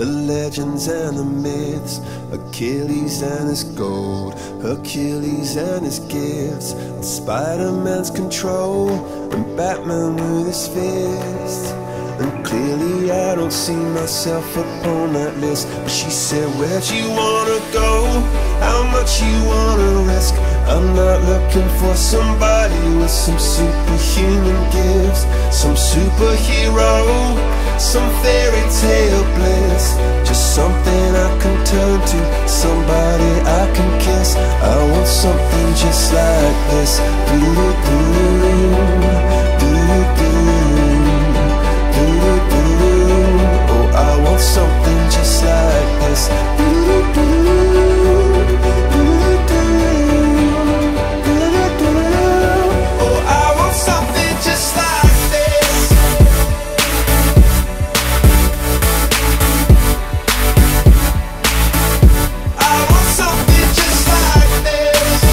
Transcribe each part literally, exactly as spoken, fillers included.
the legends and the myths, Achilles and his gold, Hercules and his gifts, and Spider-Man's control, and Batman with his fists. And clearly I don't see myself upon that list. But she said, where'd you wanna go? How much you wanna risk? I'm not looking for somebody with some superhuman gifts, some superhero, some fairy tale bliss. Just something I can turn to, somebody I can kiss. I want something just like this. Do-do-do, do-do-do. Oh, I want something just like this. Oh, I want something just like this. I want something just like this.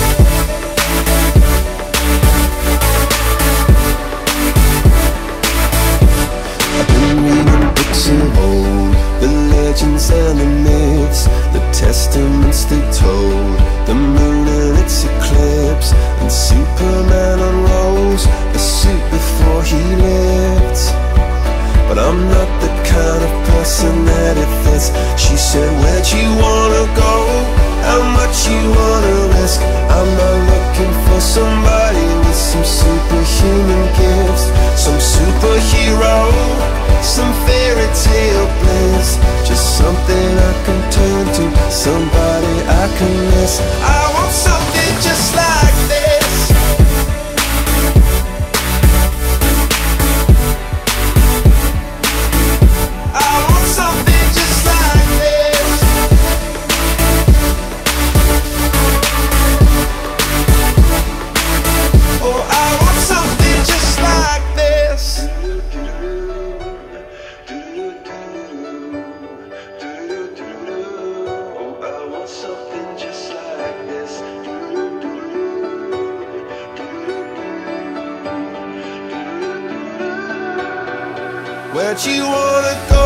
Of old, the legends and the myths, the testaments they told, the moon and its eclipse, and Superman unrolls a suit before he lived. But I'm not the kind of person that it fits. She said, where'd you wanna go? How much you wanna risk? I'm not looking for somebody with some superhuman gifts, some superhero, some fairy tale bliss. Just something I can turn to, somebody I can miss. I want something just like this. I want something just like this. Oh, I want something just like this. Where'd you wanna go?